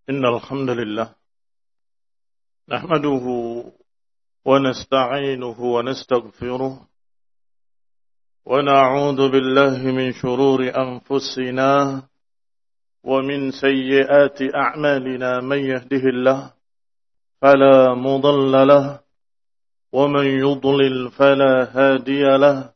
إن الحمد لله نحمده ونستعينه ونستغفره ونعوذ بالله من شرور أنفسنا ومن سيئات أعمالنا من يهده الله فلا مضل له ومن يضلل فلا هادي له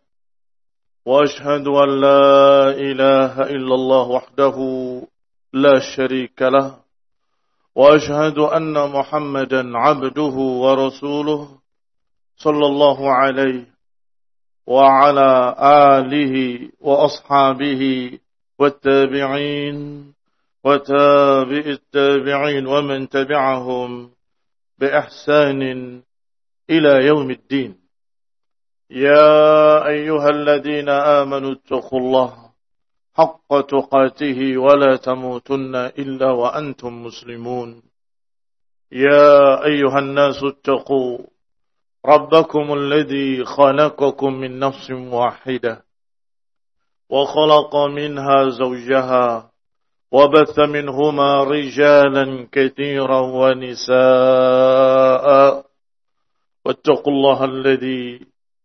وأشهد أن لا إله إلا الله وحده لا شريك له وأشهد أن محمدا عبده ورسوله صلى الله عليه وعلى آله وأصحابه والتابعين وتابع التابعين ومن تبعهم بإحسان إلى يوم الدين. يا أيها الذين آمنوا اتقوا الله حق تقاته ولا تموتن إلا وأنتم مسلمون. يا أيها الناس اتقوا ربكم الذي خلقكم من نفس واحدة وخلق منها زوجها وبث منهما رجالا كثيرا ونساء واتقوا الله الذي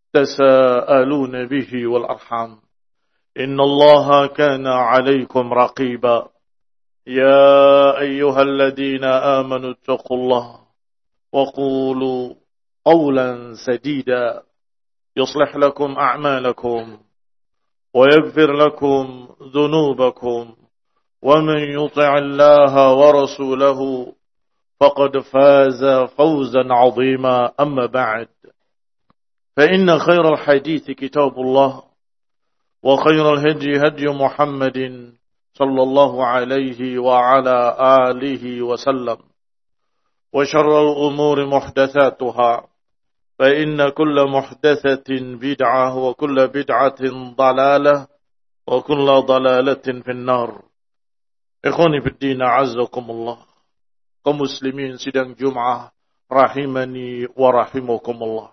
تساءلون به والأرحام إن الله كان عليكم رقيبا. يا أيها الذين آمنوا اتقوا الله وقولوا قولا سديدا يصلح لكم أعمالكم ويغفر لكم ذنوبكم ومن يطع الله ورسوله فقد فاز فوزا عظيما. أما بعد فإن خير الحديث كتاب الله وخير الهدي هدي محمد صلى الله عليه وعلى آله وسلم وشر الأمور محدثاتها فإن كل محدثة بدعة وكل بدعة ضلالة وكل ضلالة في النار. إخواني في الدين عزكم الله. kaum muslimin sidang Jum'ah rahimani wa rahimakumullah.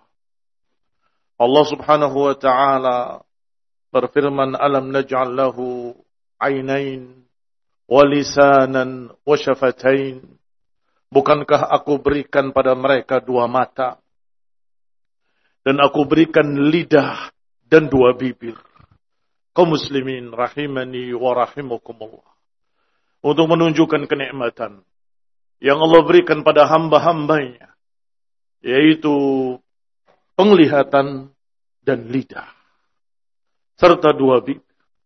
Allah subhanahu wa ta'ala berfirman, alam naj'al lahu ainain wa lisanan wa syafatain. Bukankah aku berikan pada mereka dua mata dan aku berikan lidah dan dua bibir. Kaum muslimin rahimani wa rahimakumullah. Untuk menunjukkan kenikmatan yang Allah berikan pada hamba-hambanya, yaitu penglihatan dan lidah serta dua bibir.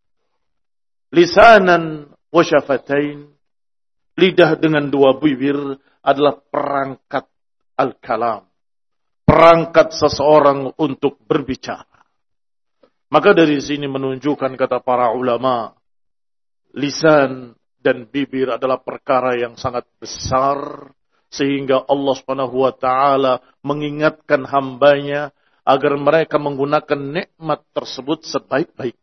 Lisanan wa syafatain, lidah dengan dua bibir adalah perangkat al-kalam, perangkat seseorang untuk berbicara. Maka dari sini menunjukkan, kata para ulama, lisan dan bibir adalah perkara yang sangat besar, sehingga Allah Subhanahu wa ta'ala mengingatkan hambanya agar mereka menggunakan nikmat tersebut sebaik-baiknya.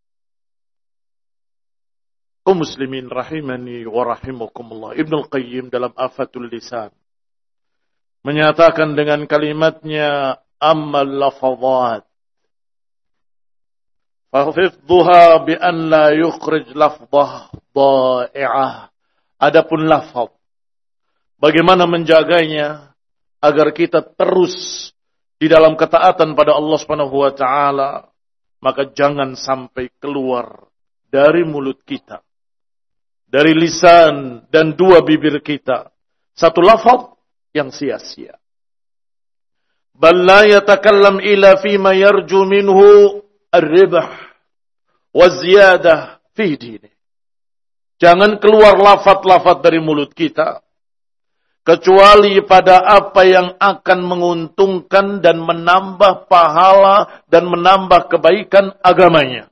Kaum muslimin rahimani wa rahimakumullah. Ibnu Al-Qayyim dalam Afatul Lisan menyatakan dengan kalimatnya, ammal lafadhat fahfidhuha bi an la yukhrij lafdhah dha'i'ah. Adapun lafaz, bagaimana menjaganya agar kita terus di dalam ketaatan pada Allah Subhanahu wa ta'ala, maka jangan sampai keluar dari mulut kita, dari lisan dan dua bibir kita, satu lafaz yang sia-sia. Bal la yatakallam illa fima yarju minhu ar-ribah wa ziyadah fi dini. Jangan keluar lafaz-lafaz dari mulut kita kecuali pada apa yang akan menguntungkan dan menambah pahala dan menambah kebaikan agamanya.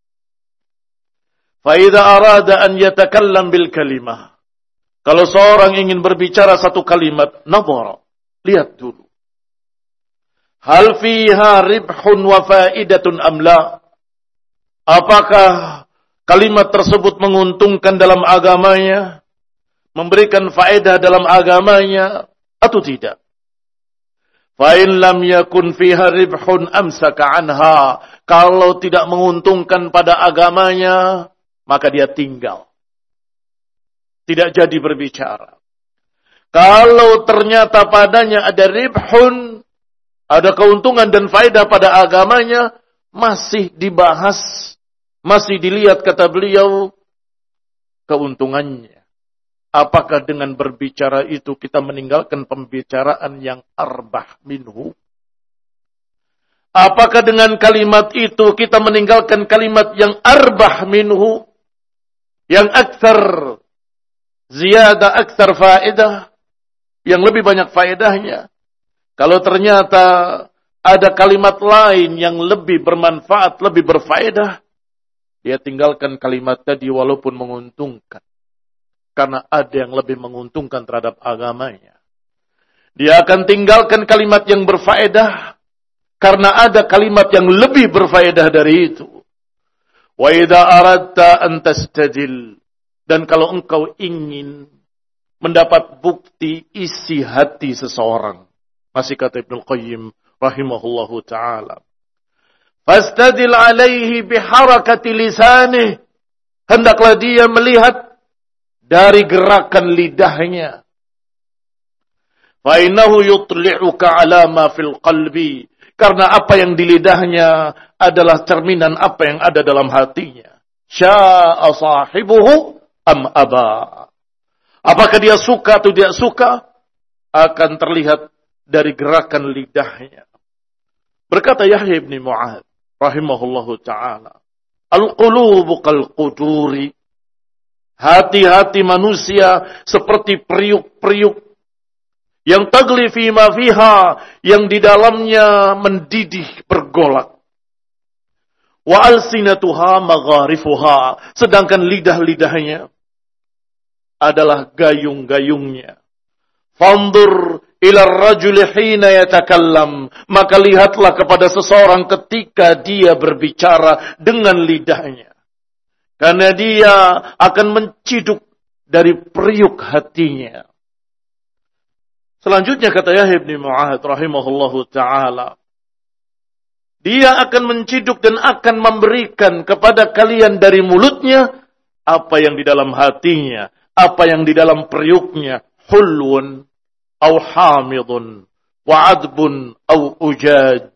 Fa idza arada an yatakallam bil kalimah, kalau seorang ingin berbicara satu kalimat, nadhara, lihat dulu, hal fiha ribhun wa faidatun am la, apakah kalimat tersebut menguntungkan dalam agamanya, memberikan faedah dalam agamanya atau tidak. Fa in lam yakun fiha ribhun amsaka anha, kalau tidak menguntungkan pada agamanya, maka dia tinggal. tidak jadi berbicara. Kalau ternyata padanya ada ribhun, ada keuntungan dan faedah pada agamanya, masih dibahas, masih dilihat kata beliau keuntungannya. Apakah dengan berbicara itu kita meninggalkan pembicaraan yang arbah minhu? Apakah dengan kalimat itu kita meninggalkan kalimat yang arbah minhu? Yang aktsar ziyadah, aktsar faedah, yang lebih banyak faedahnya. Kalau ternyata ada kalimat lain yang lebih bermanfaat, lebih berfaedah, dia tinggalkan kalimat tadi walaupun menguntungkan. Karena ada yang lebih menguntungkan terhadap agamanya. Dia akan tinggalkan kalimat yang berfaedah, karena ada kalimat yang lebih berfaedah dari itu. Wa idza aradta an tastadil, dan kalau engkau ingin mendapat bukti isi hati seseorang, masih kata Ibnu Qayyim rahimahullahu taala, fastadil alaihi biharakati lisanih, hendaklah dia melihat dari gerakan lidahnya. Fa innahu yutli'uka ala ma fil qalbi, karena apa yang di lidahnya adalah cerminan apa yang ada dalam hatinya. Sya'a sahibuhu am aba. Apakah dia suka atau tidak suka, akan terlihat dari gerakan lidahnya. Berkata Yahya bin Mu'adz rahimahullahu ta'ala, al-qulubu kal-quduri, hati-hati manusia seperti periuk-periuk yang tagli fima fiha, yang di dalamnya mendidih bergolak. Wa alsinatuha magharifuha, sedangkan lidah-lidahnya adalah gayung-gayungnya. Fandur ila ar-rajuli hina yatakallam, maka lihatlah kepada seseorang ketika dia berbicara dengan lidahnya. Karena dia akan menciduk dari periuk hatinya. Selanjutnya kata Yahya bin Mu'adz rahimahullahu ta'ala, dia akan menciduk dan akan memberikan kepada kalian dari mulutnya apa yang di dalam hatinya, apa yang di dalam periuknya, hulwun au hamidun wa adbun au ujaj.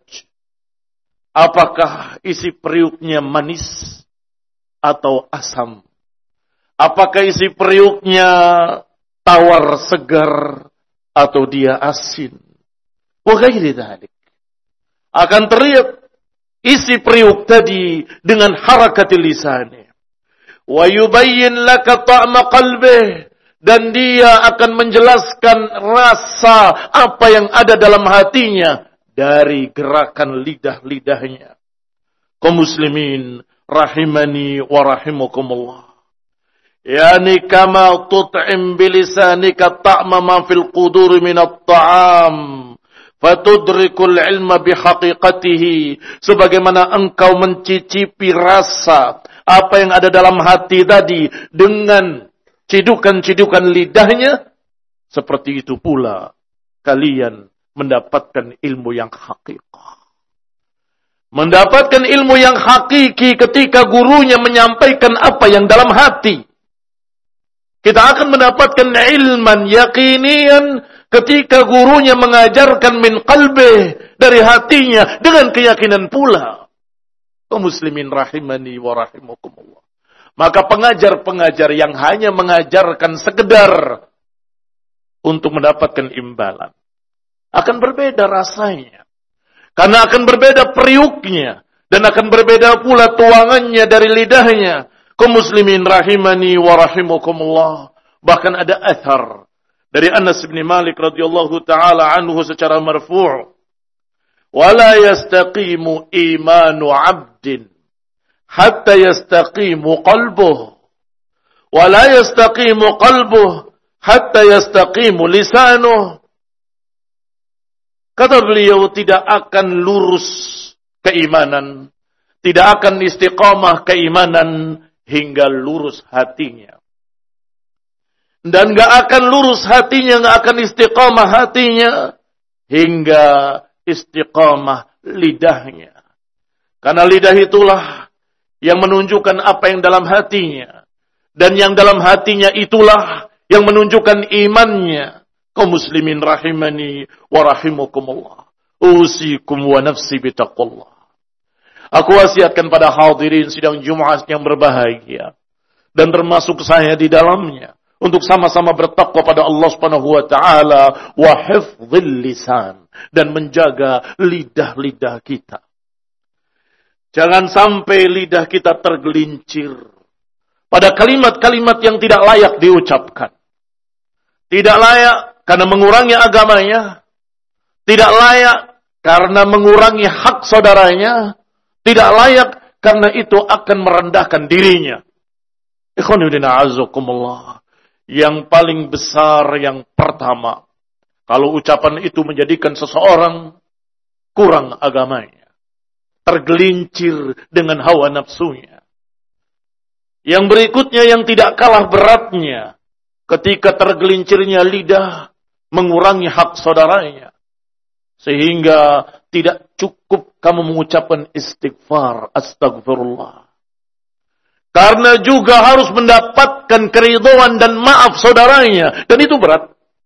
Apakah isi periuknya manis atau asam? Apakah isi periuknya tawar segar atau dia asin? Wa ghairi dzalik. Akan terlihat isi periuk tadi dengan harakatil lisani. Wa yubayyin laka ta'ma qalbih, dan dia akan menjelaskan rasa apa yang ada dalam hatinya dari gerakan lidah-lidahnya. Kaum muslimin rahimani wa rahimakumullah. Yani kama tut'im bilisanika ta'ma ma fil quduri minat ta'am, fatudrikul ilma bihaqiqatihi, sebagaimana engkau mencicipi rasa apa yang ada dalam hati tadi dengan cidukan-cidukan lidahnya, seperti itu pula kalian mendapatkan ilmu yang hakiki. Mendapatkan ilmu yang hakiki ketika gurunya menyampaikan apa yang dalam hati. Kita akan mendapatkan ilman yaqinian ketika gurunya mengajarkan min qalbih, dari hatinya, dengan keyakinan pula. Kaum muslimin rahimani wa rahimakumullah. Maka pengajar-pengajar yang hanya mengajarkan sekedar untuk mendapatkan imbalan, akan berbeda rasanya. Karena akan berbeda periuknya, dan akan berbeda pula tuangannya dari lidahnya. Kaum muslimin rahimani wa rahimakumullah. Bahkan ada athar dari Anas bin Malik radhiyallahu taala anhu secara marfu', wala yastaqimu imanu 'abdin hatta yastaqimu qalbuhu, wala yastaqimu qalbuhu hatta yastaqimu lisanuhu. Kata beliau, tidak akan lurus keimanan, tidak akan istiqamah keimanan hingga lurus hatinya. Dan gak akan lurus hatinya, gak akan istiqamah hatinya hingga istiqamah lidahnya. Karena lidah itulah yang menunjukkan apa yang dalam hatinya. Dan yang dalam hatinya itulah yang menunjukkan imannya. Kaum muslimin rahimani wa rahimakumullah. Usikum wa nafsi bitaqullah. Aku wasiatkan pada hadirin sidang Jumat yang berbahagia. Dan termasuk saya di dalamnya. Untuk sama-sama bertakwa pada Allah Subhanahu wa taala wa hifdzil lisan dan menjaga lidah-lidah kita. Jangan sampai lidah kita tergelincir pada kalimat-kalimat yang tidak layak diucapkan. Tidak layak karena mengurangi agamanya, tidak layak karena mengurangi hak saudaranya, tidak layak karena itu akan merendahkan dirinya. Ikhwanudina azakumullah. Yang paling besar yang pertama, kalau ucapan itu menjadikan seseorang kurang agamanya, tergelincir dengan hawa nafsunya. Yang berikutnya yang tidak kalah beratnya, ketika tergelincirnya lidah mengurangi hak saudaranya, sehingga tidak cukup kamu mengucapkan istighfar, astagfirullah. Karena juga harus mendapatkan keridhaan dan maaf saudaranya. Dan itu berat.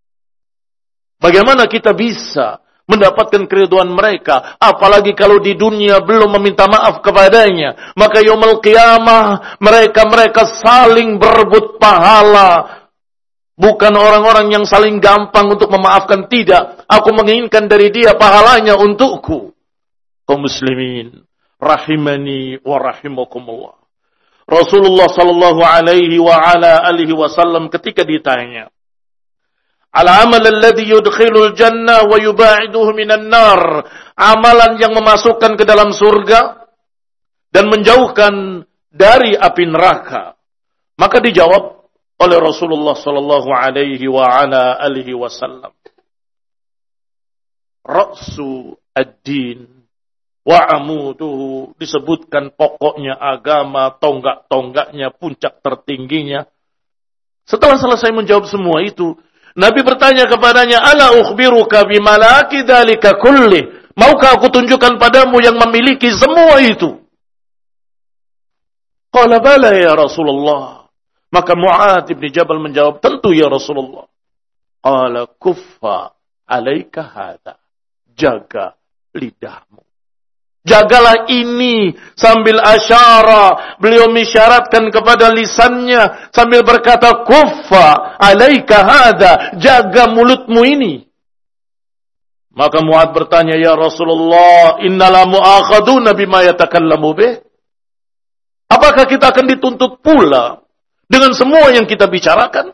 Bagaimana kita bisa mendapatkan keridhaan mereka? Apalagi kalau di dunia belum meminta maaf kepadanya. Maka yaumul qiyamah mereka saling berebut pahala. Bukan orang-orang yang saling gampang untuk memaafkan. Tidak. Aku menginginkan dari dia pahalanya untukku. Kaum muslimin. Rahimani wa rahimakumullah. Rasulullah sallallahu alaihi wa ala alihi wasallam ketika ditanya, "Al-amal alladhi yudkhilul jannah wa yuba'iduhu minan nar." Amalan yang memasukkan ke dalam surga dan menjauhkan dari api neraka. Maka dijawab oleh Rasulullah sallallahu alaihi wa ala alihi wasallam, "Ra'su ad-din wa amuduhu." Disebutkan pokoknya agama, tonggak-tonggaknya, puncak tertingginya. Setelah selesai menjawab semua itu, Nabi bertanya kepadanya, "Ala ukhbiruka bimalaki dzalika kulli?" Maukah aku tunjukkan padamu yang memiliki semua itu? Qala bala ya Rasulullah. Maka Mu'adz bin Jabal menjawab, "Tentu ya Rasulullah." Qala kuffa alaika hada. Jaga lidahmu. Jagalah ini sambil asyara. Beliau mengisyaratkan kepada lisannya sambil berkata, "Kuffa alaika hada." Jaga mulutmu ini. Maka Mu'adz bertanya, "Ya Rasulullah, innala mu'akhaduna bima yatakallamu bih." Apakah kita akan dituntut pula dengan semua yang kita bicarakan?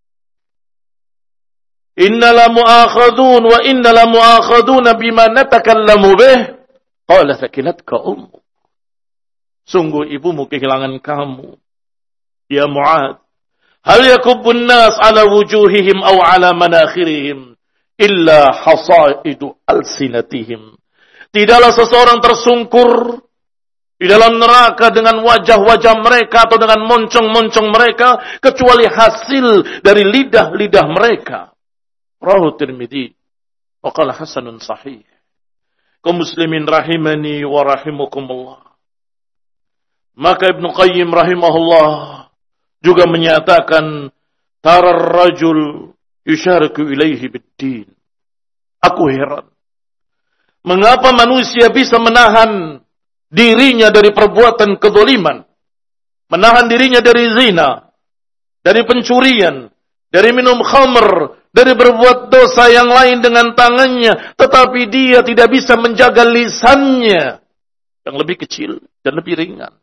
Innala mu'akhadun wa innala mu'akhaduna bima natakallamu bih. Qala thakilatka ummuk. Sungguh ibumu kehilangan kamu. Ya Mu'adz, hal yakubbun nas ala wujuhihim aw ala manakhirihim illa hasaidu alsinatihim. Tidaklah seseorang tersungkur di dalam neraka dengan wajah-wajah mereka atau dengan moncong-moncong mereka kecuali hasil dari lidah-lidah mereka. Rawahu Tirmidzi wa qala hasanun sahih. Kaum muslimin rahimani wa rahimakumullah. Maka Ibnu Qayyim rahimahullah juga menyatakan, tarar rajul yusyariku ilaihi bid-din. Aku heran, mengapa manusia bisa menahan dirinya dari perbuatan kezaliman, menahan dirinya dari zina, dari pencurian, dari minum khamr, dari berbuat dosa yang lain dengan tangannya, tetapi dia tidak bisa menjaga lisannya yang lebih kecil dan lebih ringan.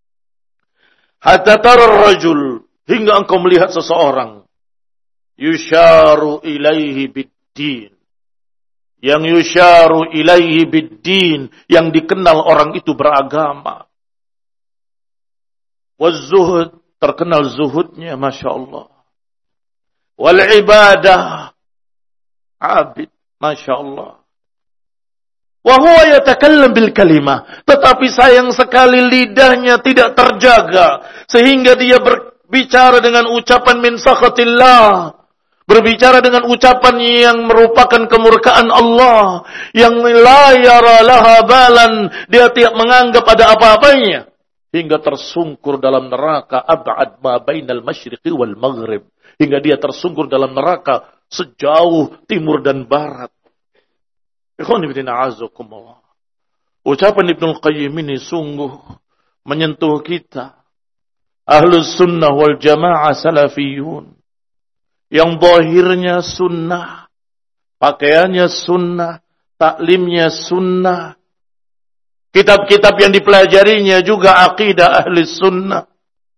Hatta tarar rajul, hingga engkau melihat seseorang yusyaru ilaihi bid-din, yang yusyaru ilaihi bid-din, yang dikenal orang itu beragama. Waz-zuhud, terkenal zuhudnya, Masya Allah. Wal ibadah, abid, Masya Allah. Wa huwa yatakallam bil kalimah, tetapi sayang sekali lidahnya tidak terjaga, sehingga dia berbicara dengan ucapan min sakhatillah, berbicara dengan ucapan yang merupakan kemurkaan Allah, yang la yara laha balan, dia tidak menganggap ada apa-apanya, hingga tersungkur dalam neraka ab'ad ma bainal masyriqi wal maghrib, hingga dia tersungkur dalam neraka sejauh timur dan barat. Ucapan Ibnul Qayyim ini sungguh menyentuh kita. Ahlus sunnah wal jamaah salafiyun. Yang zahirnya sunnah. Pakaiannya sunnah. Taklimnya sunnah. Kitab-kitab yang dipelajarinya juga akidah ahli sunnah.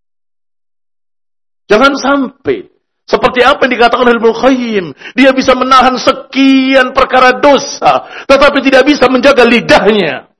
Jangan sampai seperti apa yang dikatakan oleh Ibnul Qayyim, dia bisa menahan sekian perkara dosa, tetapi tidak bisa menjaga lidahnya.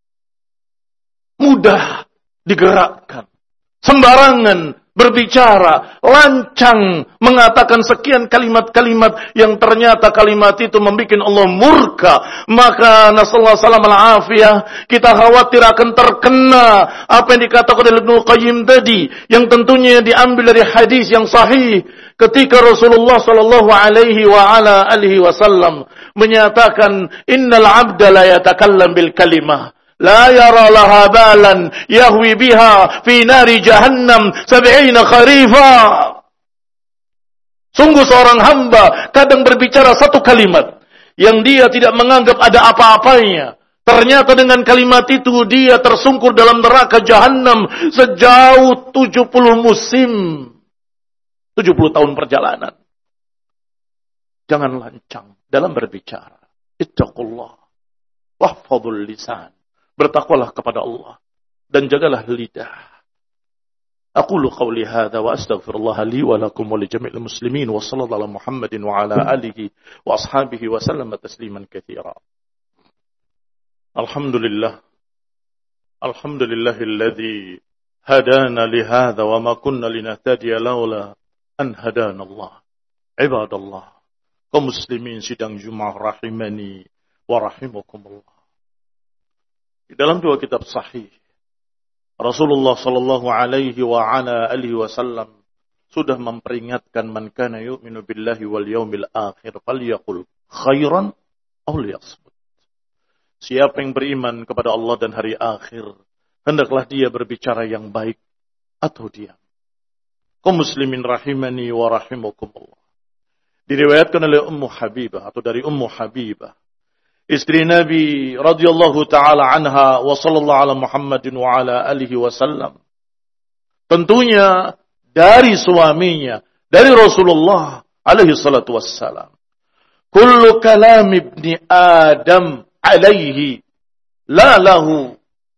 Mudah digerakkan, sembarangan berbicara, lancang mengatakan sekian kalimat-kalimat yang ternyata kalimat itu membuat Allah murka. Maka nasallahu salam al-afiyah, kita khawatir akan terkena apa yang dikatakan oleh Ibnu Qayyim tadi, yang tentunya diambil dari hadis yang sahih ketika Rasulullah sallallahu alaihi wa ala alihi wasallam menyatakan, innal abda la yatakallam bil kalimah la yara laha balan yahwi biha fi nari jahannam 70 kharifa. Sungguh seorang hamba kadang berbicara satu kalimat yang dia tidak menganggap ada apa-apanya. Ternyata dengan kalimat itu dia tersungkur dalam neraka jahannam sejauh 70 musim. 70 tahun perjalanan. Jangan lancang dalam berbicara. Ittaqullah wahfadhul lisan. Bertakwalah kepada Allah dan jagalah lidah. Aqulu qawli hadza wa astaghfirullah li wa lakum wa li jami'il muslimin wa sallallahu ala Muhammadin wa ala alihi wa ashabihi wa sallama tasliman katsira. Alhamdulillah. Alhamdulillahilladzi hadana li hadza wa ma kunna linahtadiya laula an hadana Allah. Ibadallah. Kaum muslimin sidang Jumat rahimani wa rahimakumullah. Di dalam dua kitab sahih, Rasulullah sallallahu alaihi wa ala alihi wasallam sudah memperingatkan, man kana yu'minu billahi wal yaumil akhir falyaqul khairan aw liyasmut. Siapa yang beriman kepada Allah dan hari akhir, hendaklah dia berbicara yang baik atau diam. Kaum muslimin rahimani wa rahimakumullah. Diriwayatkan oleh Ummu Habibah atau dari Ummu Habibah, istri Nabi radhiyallahu taala anha wa sallallahu ala Muhammadin wa ala alihi wasallam. Tentunya dari suaminya, dari Rasulullah alaihi salatu wassalam. Kullu kalam ibni Adam alaihi la lahu.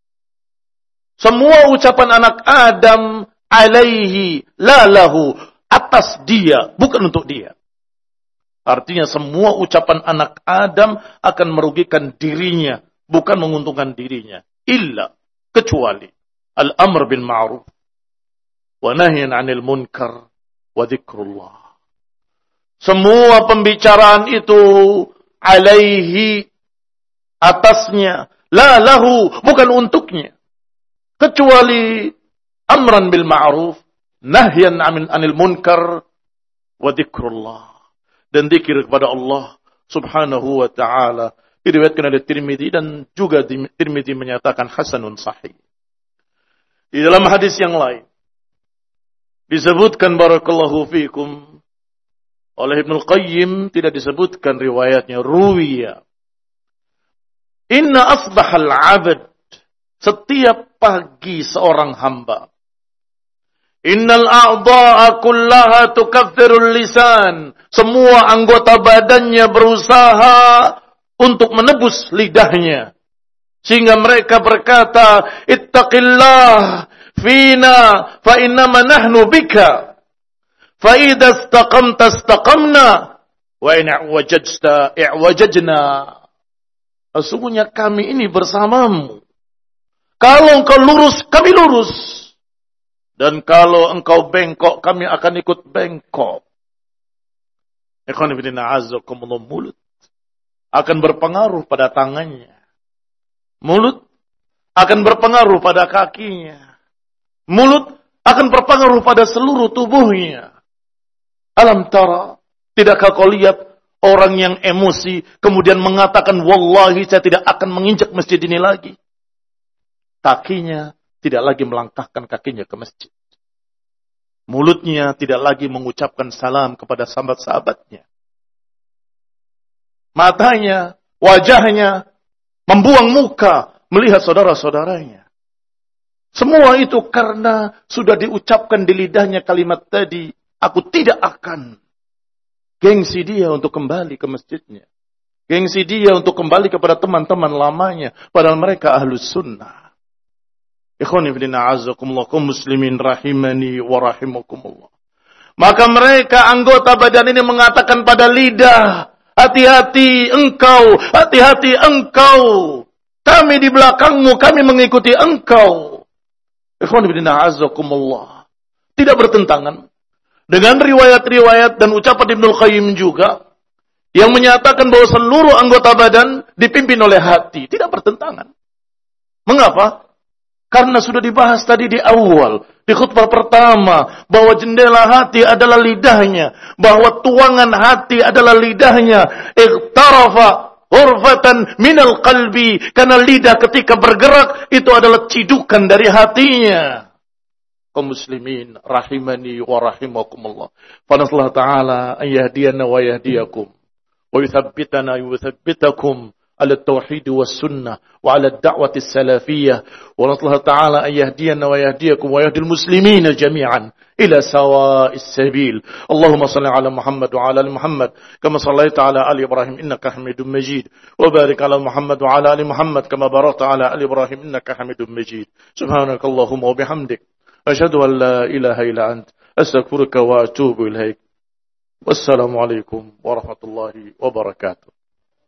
Semua ucapan anak Adam alaihi la lahu, atas dia, bukan untuk dia. Artinya semua ucapan anak Adam akan merugikan dirinya, bukan menguntungkan dirinya. Illa, kecuali al-amr bil ma'ruf wa nahyan 'anil munkar wa dzikrullah. Semua pembicaraan itu alaihi, atasnya, la lahu, bukan untuknya. Kecuali amran bil ma'ruf, nahyan 'anil munkar wa dzikrullah. Dan zikir kepada Allah subhanahu wa ta'ala. Diriwayatkan oleh Tirmidzi dan juga Tirmidzi menyatakan hasanun sahih. Di dalam hadis yang lain disebutkan barakallahu fikum oleh Ibnul Qayyim, tidak disebutkan riwayatnya, ruwiya. Inna asbahal abd, setiap pagi seorang hamba. Innal a'dha'a kullaha tukaffirul lisan. Semua anggota badannya berusaha untuk menebus lidahnya. Sehingga mereka berkata, ittaqillah fina fa innama nahnu bika. Fa idza istaqamta istaqamna wa in i'wajajna. Sesungguhnya kami ini bersamamu. Kalau engkau lurus, kami lurus. Dan kalau engkau bengkok, kami akan ikut bengkok. Mulut akan berpengaruh pada tangannya. Mulut akan berpengaruh pada kakinya. Mulut akan berpengaruh pada seluruh tubuhnya. Alam tara, tidakkah kau lihat orang yang emosi kemudian mengatakan, wallahi saya tidak akan menginjak masjid ini lagi. Kakinya tidak lagi melangkahkan kakinya ke masjid. Mulutnya tidak lagi mengucapkan salam kepada sahabat-sahabatnya. Matanya, wajahnya, membuang muka melihat saudara-saudaranya. Semua itu karena sudah diucapkan di lidahnya kalimat tadi, aku tidak akan. Gengsi dia untuk kembali ke masjidnya. Gengsi dia untuk kembali kepada teman-teman lamanya. Padahal mereka ahlus sunnah. Ikhwani fillah a'azzakumullah, kaum muslimin rahimani wa rahimakumullah. Maka mereka anggota badan ini mengatakan pada lidah, hati-hati engkau, hati-hati engkau. Kami di belakangmu, kami mengikuti engkau. Ikhwan fillah a'azzakumullah. Tidak bertentangan dengan riwayat-riwayat dan ucapan Ibnu Qayyim juga yang menyatakan bahwa seluruh anggota badan dipimpin oleh hati. Tidak bertentangan. Mengapa? Karena sudah dibahas tadi di awal, di khutbah pertama, bahwa jendela hati adalah lidahnya, bahwa tuangan hati adalah lidahnya. Iqtarafa ghurfatan minal qalbi, karena lidah ketika bergerak itu adalah cidukan dari hatinya. Kaum muslimin rahimani wa rahimakumullah. Fa nasallahu ta'ala an yahdiyana wa yahdiyakum wa yuthabbitana wa yuthabbitakum على التوحيد والسنة وعلى الدعوة السلفية ونسأل الله تعالى أن يهدينا ويهديكم ويهدي المسلمين جميعا إلى سواء السبيل اللهم صل على محمد وعلى آل محمد كما صليت على آل إبراهيم إنك حميد مجيد وبارك على محمد وعلى آل محمد كما باركت على آل إبراهيم إنك حميد مجيد سبحانك اللهم وبحمدك أشهد أن لا إله إلا أنت أستغفرك وأتوب إليك والسلام عليكم ورحمة الله وبركاته.